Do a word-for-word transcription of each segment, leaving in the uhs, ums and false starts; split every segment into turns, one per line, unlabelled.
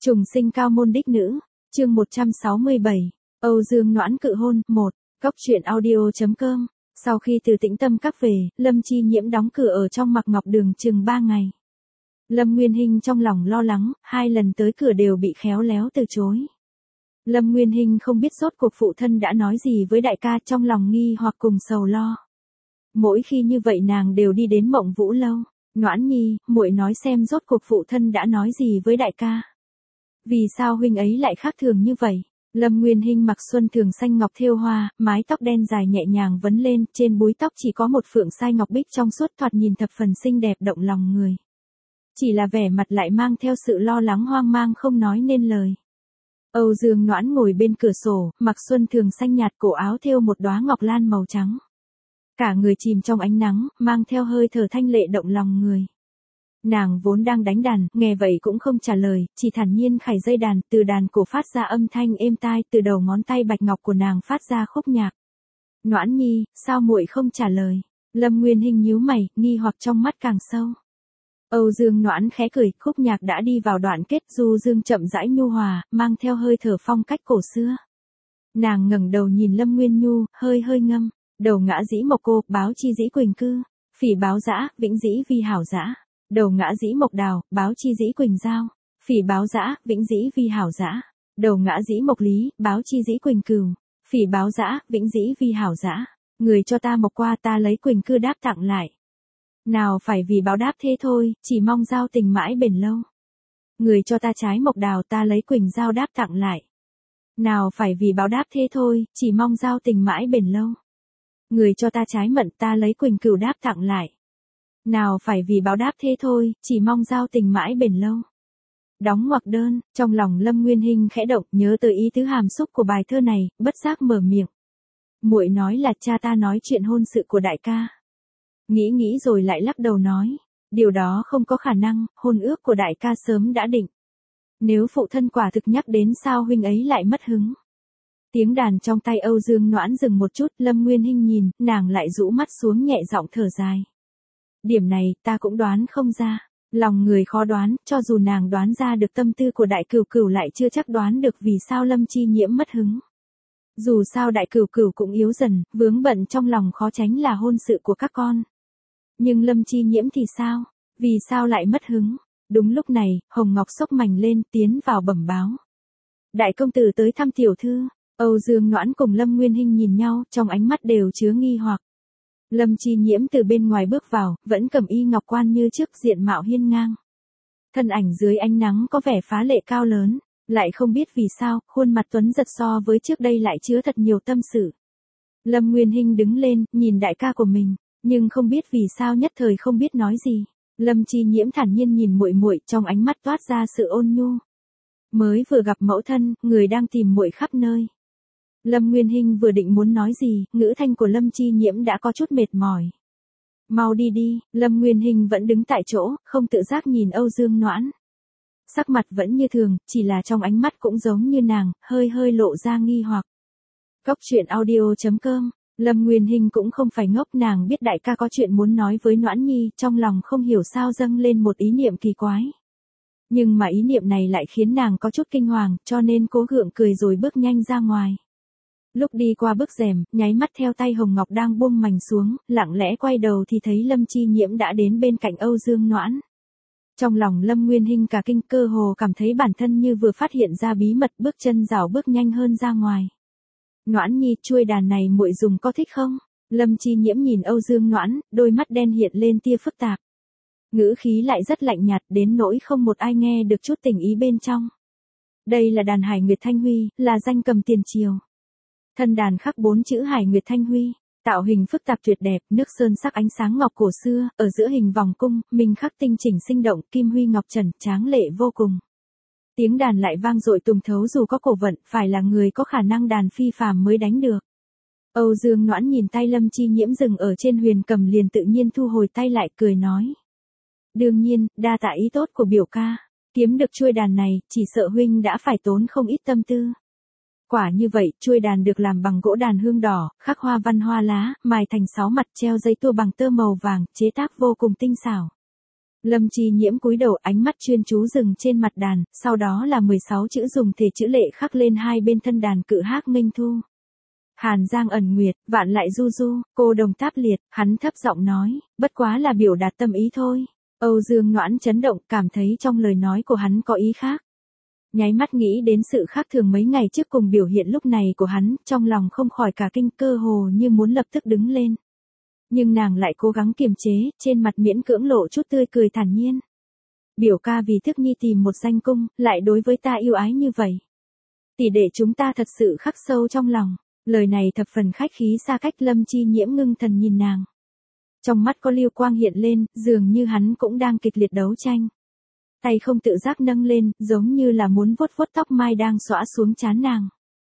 Trùng sinh cao môn đích nữ, chương một trăm sáu mươi bảy, Âu Dương Noãn cự hôn, một, Cóc truyện audio.com. Sau khi từ Tĩnh Tâm Các về, Lâm Chi Nhiễm đóng cửa ở trong Mặc Ngọc Đường chừng ba ngày. Lâm Nguyên Hinh trong lòng lo lắng, hai lần tới cửa đều bị khéo léo từ chối. Lâm Nguyên Hinh không biết rốt cuộc phụ thân đã nói gì với đại ca, trong lòng nghi hoặc cùng sầu lo. Mỗi khi như vậy nàng đều đi đến Mộng Vũ lâu, Noãn Nhi, muội nói xem rốt cuộc phụ thân đã nói gì với đại ca. Vì sao huynh ấy lại khác thường như vậy? Lâm Nguyên Hinh mặc xuân thường xanh ngọc thêu hoa, mái tóc đen dài nhẹ nhàng vấn lên, trên búi tóc chỉ có một phượng sai ngọc bích trong suốt, thoạt nhìn thập phần xinh đẹp động lòng người. Chỉ là vẻ mặt lại mang theo sự lo lắng hoang mang không nói nên lời. Âu Dương Noãn ngồi bên cửa sổ, mặc xuân thường xanh nhạt, cổ áo thêu một đóa ngọc lan màu trắng. Cả người chìm trong ánh nắng, mang theo hơi thở thanh lệ động lòng người. Nàng vốn đang đánh đàn, nghe vậy cũng không trả lời, chỉ thản nhiên khải dây đàn, từ đàn cổ phát ra âm thanh êm tai, từ đầu ngón tay bạch ngọc của nàng phát ra khúc nhạc. Noãn Nhi, sao muội không trả lời? Lâm Nguyên Hinh nhíu mày, nghi hoặc trong mắt càng sâu. Âu Dương Noãn khẽ cười, khúc nhạc đã đi vào đoạn kết, du dương chậm rãi nhu hòa, mang theo hơi thở phong cách cổ xưa. Nàng ngẩng đầu nhìn Lâm Nguyên Nhu, hơi hơi ngâm, đầu ngã dĩ mộc cô, báo chi dĩ quỳnh cư, phỉ báo dã, vĩnh dĩ vi hảo dã. Đầu ngã dĩ mộc đào, báo chi dĩ quỳnh giao, phỉ báo dã, vĩnh dĩ vi hảo dã. Đầu ngã dĩ mộc lý, báo chi dĩ quỳnh cừu, phỉ báo dã, vĩnh dĩ vi hảo dã. Người cho ta mộc qua, ta lấy quỳnh cư đáp tặng lại. Nào phải vì báo đáp thế thôi, chỉ mong giao tình mãi bền lâu. Người cho ta trái mộc đào, ta lấy quỳnh giao đáp tặng lại. Nào phải vì báo đáp thế thôi, chỉ mong giao tình mãi bền lâu. Người cho ta trái mận, ta lấy quỳnh cừu đáp tặng lại. Nào phải vì báo đáp thế thôi, chỉ mong giao tình mãi bền lâu. Đóng ngoặc đơn, trong lòng Lâm Nguyên Hinh khẽ động, nhớ tới ý tứ hàm xúc của bài thơ này, bất giác mở miệng. Muội nói là cha ta nói chuyện hôn sự của đại ca. Nghĩ nghĩ rồi lại lắc đầu nói, điều đó không có khả năng, hôn ước của đại ca sớm đã định. Nếu phụ thân quả thực nhắc đến, sao huynh ấy lại mất hứng? Tiếng đàn trong tay Âu Dương Noãn dừng một chút, Lâm Nguyên Hinh nhìn, nàng lại rũ mắt xuống nhẹ giọng thở dài. Điểm này, ta cũng đoán không ra. Lòng người khó đoán, cho dù nàng đoán ra được tâm tư của đại cửu cửu lại chưa chắc đoán được vì sao Lâm Chi Nhiễm mất hứng. Dù sao đại cửu cửu cũng yếu dần, vướng bận trong lòng khó tránh là hôn sự của các con. Nhưng Lâm Chi Nhiễm thì sao? Vì sao lại mất hứng? Đúng lúc này, Hồng Ngọc xốc mành lên, tiến vào bẩm báo. Đại công tử tới thăm tiểu thư. Âu Dương Noãn cùng Lâm Nguyên Hinh nhìn nhau, trong ánh mắt đều chứa nghi hoặc. Lâm Chi Nhiễm từ bên ngoài bước vào, vẫn cầm y ngọc quan như trước, diện mạo hiên ngang. Thân ảnh dưới ánh nắng có vẻ phá lệ cao lớn, lại không biết vì sao, khuôn mặt tuấn giật so với trước đây lại chứa thật nhiều tâm sự. Lâm Nguyên Hinh đứng lên, nhìn đại ca của mình, nhưng không biết vì sao nhất thời không biết nói gì. Lâm Chi Nhiễm thản nhiên nhìn muội muội, trong ánh mắt toát ra sự ôn nhu. Mới vừa gặp mẫu thân, người đang tìm muội khắp nơi. Lâm Nguyên Hinh vừa định muốn nói gì, ngữ thanh của Lâm Chi Nhiễm đã có chút mệt mỏi. Mau đi đi, Lâm Nguyên Hinh vẫn đứng tại chỗ, không tự giác nhìn Âu Dương Noãn. Sắc mặt vẫn như thường, chỉ là trong ánh mắt cũng giống như nàng, hơi hơi lộ ra nghi hoặc. Cóc truyện audio.com, Lâm Nguyên Hinh cũng không phải ngốc, nàng biết đại ca có chuyện muốn nói với Noãn Nhi, trong lòng không hiểu sao dâng lên một ý niệm kỳ quái. Nhưng mà ý niệm này lại khiến nàng có chút kinh hoàng, cho nên cố gượng cười rồi bước nhanh ra ngoài. Lúc đi qua bức rèm, nháy mắt theo tay Hồng Ngọc đang buông mành xuống, lặng lẽ quay đầu thì thấy Lâm Chi Nhiễm đã đến bên cạnh Âu Dương Noãn. Trong lòng Lâm Nguyên Hinh cả kinh, cơ hồ cảm thấy bản thân như vừa phát hiện ra bí mật, bước chân rảo bước nhanh hơn ra ngoài. Noãn Nhi, chuôi đàn này muội dùng có thích không? Lâm Chi Nhiễm nhìn Âu Dương Noãn, đôi mắt đen hiện lên tia phức tạp. Ngữ khí lại rất lạnh nhạt, đến nỗi không một ai nghe được chút tình ý bên trong. Đây là đàn Hải Nguyệt Thanh Huy, là danh cầm tiền triều. Thân đàn khắc bốn chữ Hải Nguyệt Thanh Huy, tạo hình phức tạp tuyệt đẹp, nước sơn sắc ánh sáng ngọc cổ xưa, ở giữa hình vòng cung, minh khắc tinh chỉnh sinh động, kim huy ngọc trần, tráng lệ vô cùng. Tiếng đàn lại vang dội tùng thấu, dù có cổ vận, phải là người có khả năng đàn phi phàm mới đánh được. Âu Dương Noãn nhìn tay Lâm Chi Nhiễm dừng ở trên huyền cầm, liền tự nhiên thu hồi tay lại, cười nói. Đương nhiên, đa tạ ý tốt của biểu ca, kiếm được chuôi đàn này, chỉ sợ huynh đã phải tốn không ít tâm tư. Quả như vậy, chuôi đàn được làm bằng gỗ đàn hương đỏ, khắc hoa văn hoa lá, mài thành sáu mặt, treo dây tua bằng tơ màu vàng, chế tác vô cùng tinh xảo. Lâm Chi Nhiễm cúi đầu, ánh mắt chuyên chú dừng trên mặt đàn, sau đó là mười sáu chữ dùng thể chữ lệ khắc lên hai bên thân đàn cự hác nghênh thu. Hàn Giang ẩn nguyệt, vạn lại du du, cô đồng táp liệt, hắn thấp giọng nói, bất quá là biểu đạt tâm ý thôi. Âu Dương Noãn chấn động, cảm thấy trong lời nói của hắn có ý khác. Nháy mắt nghĩ đến sự khác thường mấy ngày trước cùng biểu hiện lúc này của hắn, trong lòng không khỏi cả kinh, cơ hồ như muốn lập tức đứng lên. Nhưng nàng lại cố gắng kiềm chế, trên mặt miễn cưỡng lộ chút tươi cười thản nhiên. Biểu ca vì thức nhi tìm một danh cung, lại đối với ta yêu ái như vậy. Tỷ đệ chúng ta thật sự khắc sâu trong lòng. Lời này thập phần khách khí xa cách. Lâm Chi Nhiễm ngưng thần nhìn nàng. Trong mắt có lưu quang hiện lên, dường như hắn cũng đang kịch liệt đấu tranh. Tay không tự giác nâng lên, giống như là muốn vuốt vuốt tóc mai đang xõa xuống trán nàng.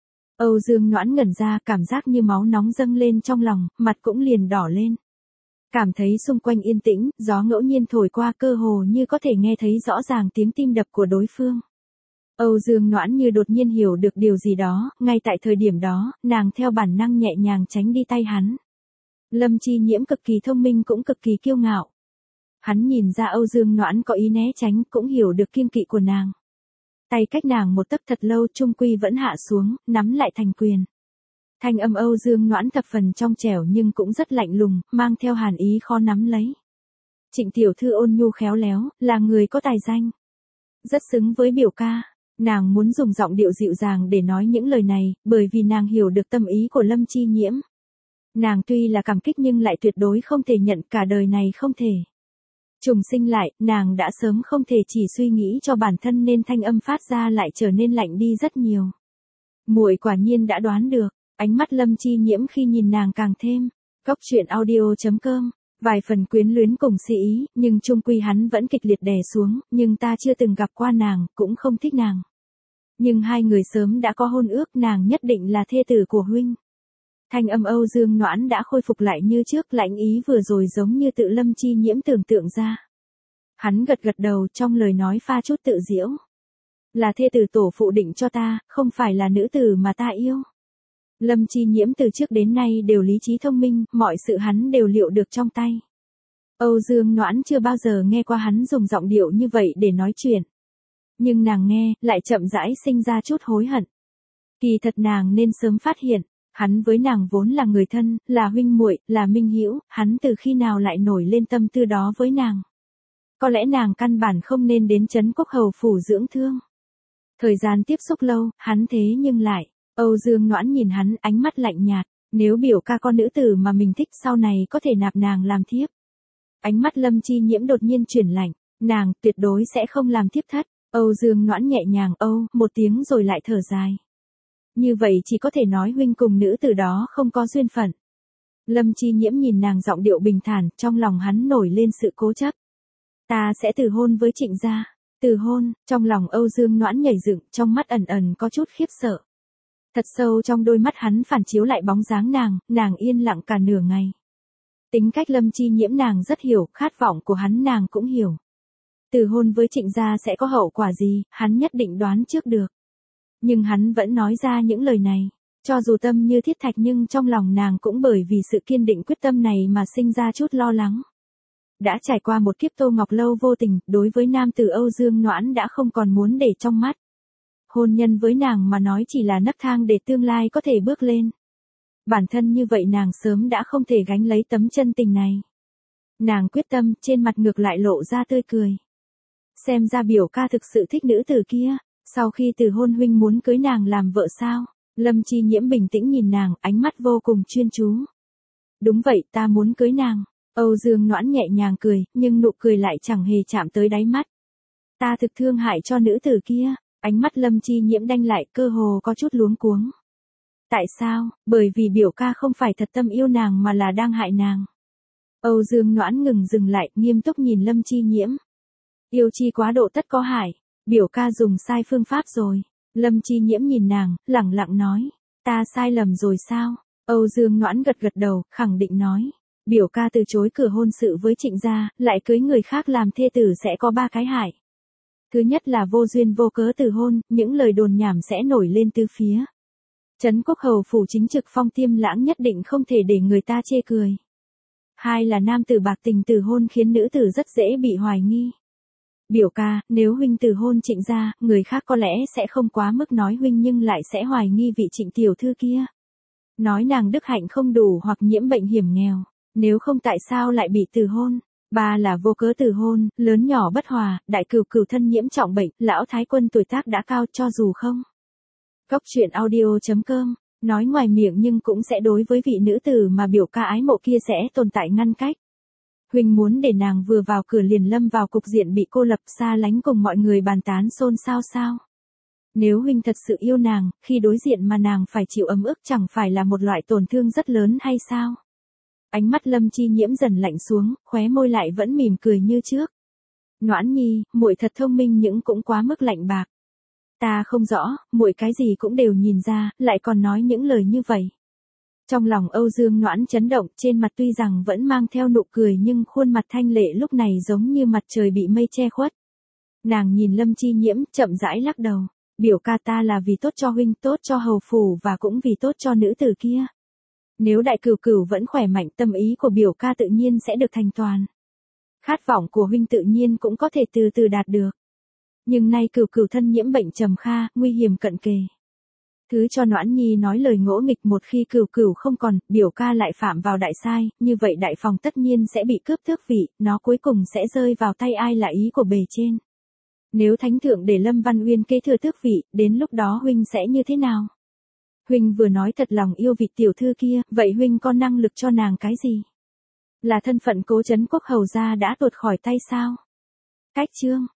Âu Dương Noãn ngẩn ra, cảm giác như máu nóng dâng lên trong lòng, mặt cũng liền đỏ lên. Cảm thấy xung quanh yên tĩnh, gió ngẫu nhiên thổi qua, cơ hồ như có thể nghe thấy rõ ràng tiếng tim đập của đối phương. Âu Dương Noãn như đột nhiên hiểu được điều gì đó, ngay tại thời điểm đó, nàng theo bản năng nhẹ nhàng tránh đi tay hắn. Lâm Chi Nhiễm cực kỳ thông minh cũng cực kỳ kiêu ngạo. Hắn nhìn ra Âu Dương Noãn có ý né tránh, cũng hiểu được kiêng kỵ của nàng. Tay cách nàng một tấc thật lâu, trung quy vẫn hạ xuống, nắm lại thành quyền. Thanh âm Âu Dương Noãn thập phần trong trẻo nhưng cũng rất lạnh lùng, mang theo hàn ý khó nắm lấy. Trịnh tiểu thư ôn nhu khéo léo, là người có tài danh. Rất xứng với biểu ca. Nàng muốn dùng giọng điệu dịu dàng để nói những lời này, bởi vì nàng hiểu được tâm ý của Lâm Chi Nhiễm. Nàng tuy là cảm kích nhưng lại tuyệt đối không thể nhận, cả đời này không thể. Trùng sinh lại, nàng đã sớm không thể chỉ suy nghĩ cho bản thân nên thanh âm phát ra lại trở nên lạnh đi rất nhiều. Muội quả nhiên đã đoán được, ánh mắt Lâm Chi Nhiễm khi nhìn nàng càng thêm. Góc truyện audio chấm com, vài phần quyến luyến cùng si ý, nhưng chung quy hắn vẫn kịch liệt đè xuống, nhưng ta chưa từng gặp qua nàng, cũng không thích nàng. Nhưng hai người sớm đã có hôn ước, nàng nhất định là thê tử của huynh. Thanh âm Âu Dương Noãn đã khôi phục lại như trước, lãnh ý vừa rồi giống như tự Lâm Chi Nhiễm tưởng tượng ra. Hắn gật gật đầu, trong lời nói pha chút tự giễu. Là thê tử tổ phụ định cho ta, không phải là nữ tử mà ta yêu. Lâm Chi Nhiễm từ trước đến nay đều lý trí thông minh, mọi sự hắn đều liệu được trong tay. Âu Dương Noãn chưa bao giờ nghe qua hắn dùng giọng điệu như vậy để nói chuyện. Nhưng nàng nghe, lại chậm rãi sinh ra chút hối hận. Kỳ thật nàng nên sớm phát hiện, hắn với nàng vốn là người thân, là huynh muội, là minh hữu, hắn từ khi nào lại nổi lên tâm tư đó với nàng. Có lẽ nàng căn bản không nên đến Trấn Quốc Hầu phủ dưỡng thương. Thời gian tiếp xúc lâu, hắn thế nhưng lại, Âu Dương Noãn nhìn hắn, ánh mắt lạnh nhạt, nếu biểu ca con nữ tử mà mình thích sau này có thể nạp nàng làm thiếp. Ánh mắt Lâm Chi Nhiễm đột nhiên chuyển lạnh, nàng tuyệt đối sẽ không làm thiếp thất. Âu Dương Noãn nhẹ nhàng âu, một tiếng rồi lại thở dài. Như vậy chỉ có thể nói huynh cùng nữ tử đó không có duyên phận. Lâm Chi Nhiễm nhìn nàng giọng điệu bình thản, trong lòng hắn nổi lên sự cố chấp. Ta sẽ từ hôn với Trịnh gia. Từ hôn, trong lòng Âu Dương Noãn nhảy dựng, trong mắt ẩn ẩn có chút khiếp sợ. Thật sâu trong đôi mắt hắn phản chiếu lại bóng dáng nàng, nàng yên lặng cả nửa ngày. Tính cách Lâm Chi Nhiễm nàng rất hiểu, khát vọng của hắn nàng cũng hiểu. Từ hôn với Trịnh gia sẽ có hậu quả gì, hắn nhất định đoán trước được. Nhưng hắn vẫn nói ra những lời này, cho dù tâm như thiết thạch nhưng trong lòng nàng cũng bởi vì sự kiên định quyết tâm này mà sinh ra chút lo lắng. Đã trải qua một kiếp Tô Ngọc Lâu vô tình, đối với nam tử Âu Dương Noãn đã không còn muốn để trong mắt. Hôn nhân với nàng mà nói chỉ là nấc thang để tương lai có thể bước lên. Bản thân như vậy nàng sớm đã không thể gánh lấy tấm chân tình này. Nàng quyết tâm, trên mặt ngược lại lộ ra tươi cười. Xem ra biểu ca thực sự thích nữ tử kia, sau khi từ hôn huynh muốn cưới nàng làm vợ sao? Lâm Chi Nhiễm bình tĩnh nhìn nàng, ánh mắt vô cùng chuyên chú. Đúng vậy, ta muốn cưới nàng. Âu Dương Noãn nhẹ nhàng cười, nhưng nụ cười lại chẳng hề chạm tới đáy mắt. Ta thực thương hại cho nữ tử kia. Ánh mắt Lâm Chi Nhiễm đanh lại, cơ hồ có chút luống cuống. Tại sao? Bởi vì biểu ca không phải thật tâm yêu nàng mà là đang hại nàng. Âu Dương Noãn ngừng dừng lại, nghiêm túc nhìn Lâm Chi Nhiễm. Yêu chi quá độ tất có hại, biểu ca dùng sai phương pháp rồi. Lâm Chi Nhiễm nhìn nàng, lẳng lặng nói, ta sai lầm rồi sao? Âu Dương Noãn gật gật đầu, khẳng định nói, biểu ca từ chối cửa hôn sự với Trịnh gia, lại cưới người khác làm thê tử sẽ có ba cái hại. Thứ nhất là vô duyên vô cớ từ hôn, những lời đồn nhảm sẽ nổi lên từ phía. Trấn Quốc Hầu phủ chính trực Phong Tiêm Lãng nhất định không thể để người ta chê cười. Hai là nam tử bạc tình từ hôn khiến nữ tử rất dễ bị hoài nghi. Biểu ca, nếu huynh từ hôn Trịnh gia, người khác có lẽ sẽ không quá mức nói huynh nhưng lại sẽ hoài nghi vị Trịnh tiểu thư kia. Nói nàng đức hạnh không đủ hoặc nhiễm bệnh hiểm nghèo, nếu không tại sao lại bị từ hôn. Ba là vô cớ từ hôn, lớn nhỏ bất hòa, đại cửu cửu thân nhiễm trọng bệnh, lão thái quân tuổi tác đã cao cho dù không. Góc truyện audio.com, nói ngoài miệng nhưng cũng sẽ đối với vị nữ tử mà biểu ca ái mộ kia sẽ tồn tại ngăn cách. Huynh muốn để nàng vừa vào cửa liền lâm vào cục diện bị cô lập xa lánh cùng mọi người bàn tán xôn xao sao. Nếu huynh thật sự yêu nàng, khi đối diện mà nàng phải chịu ấm ức chẳng phải là một loại tổn thương rất lớn hay sao? Ánh mắt Lâm Chi Nhiễm dần lạnh xuống, khóe môi lại vẫn mỉm cười như trước. Noãn Nhi, muội thật thông minh nhưng cũng quá mức lạnh bạc. Ta không rõ, muội cái gì cũng đều nhìn ra, lại còn nói những lời như vậy. Trong lòng Âu Dương Noãn chấn động, trên mặt tuy rằng vẫn mang theo nụ cười nhưng khuôn mặt thanh lệ lúc này giống như mặt trời bị mây che khuất. Nàng nhìn Lâm Chi Nhiễm, chậm rãi lắc đầu. Biểu ca ta là vì tốt cho huynh, tốt cho hầu phủ và cũng vì tốt cho nữ tử kia. Nếu đại cửu cửu vẫn khỏe mạnh, tâm ý của biểu ca tự nhiên sẽ được thành toàn. Khát vọng của huynh tự nhiên cũng có thể từ từ đạt được. Nhưng nay cửu cửu thân nhiễm bệnh trầm kha, nguy hiểm cận kề. Thứ cho Noãn Nhi nói lời ngỗ nghịch, một khi cửu cửu không còn, biểu ca lại phạm vào đại sai, như vậy đại phòng tất nhiên sẽ bị cướp tước vị, nó cuối cùng sẽ rơi vào tay ai là ý của bề trên. Nếu thánh thượng để Lâm Văn Uyên kế thừa tước vị, đến lúc đó huynh sẽ như thế nào? Huynh vừa nói thật lòng yêu vị tiểu thư kia, vậy huynh có năng lực cho nàng cái gì? Là thân phận Cố Trấn Quốc hầu gia đã tuột khỏi tay sao? Cách chương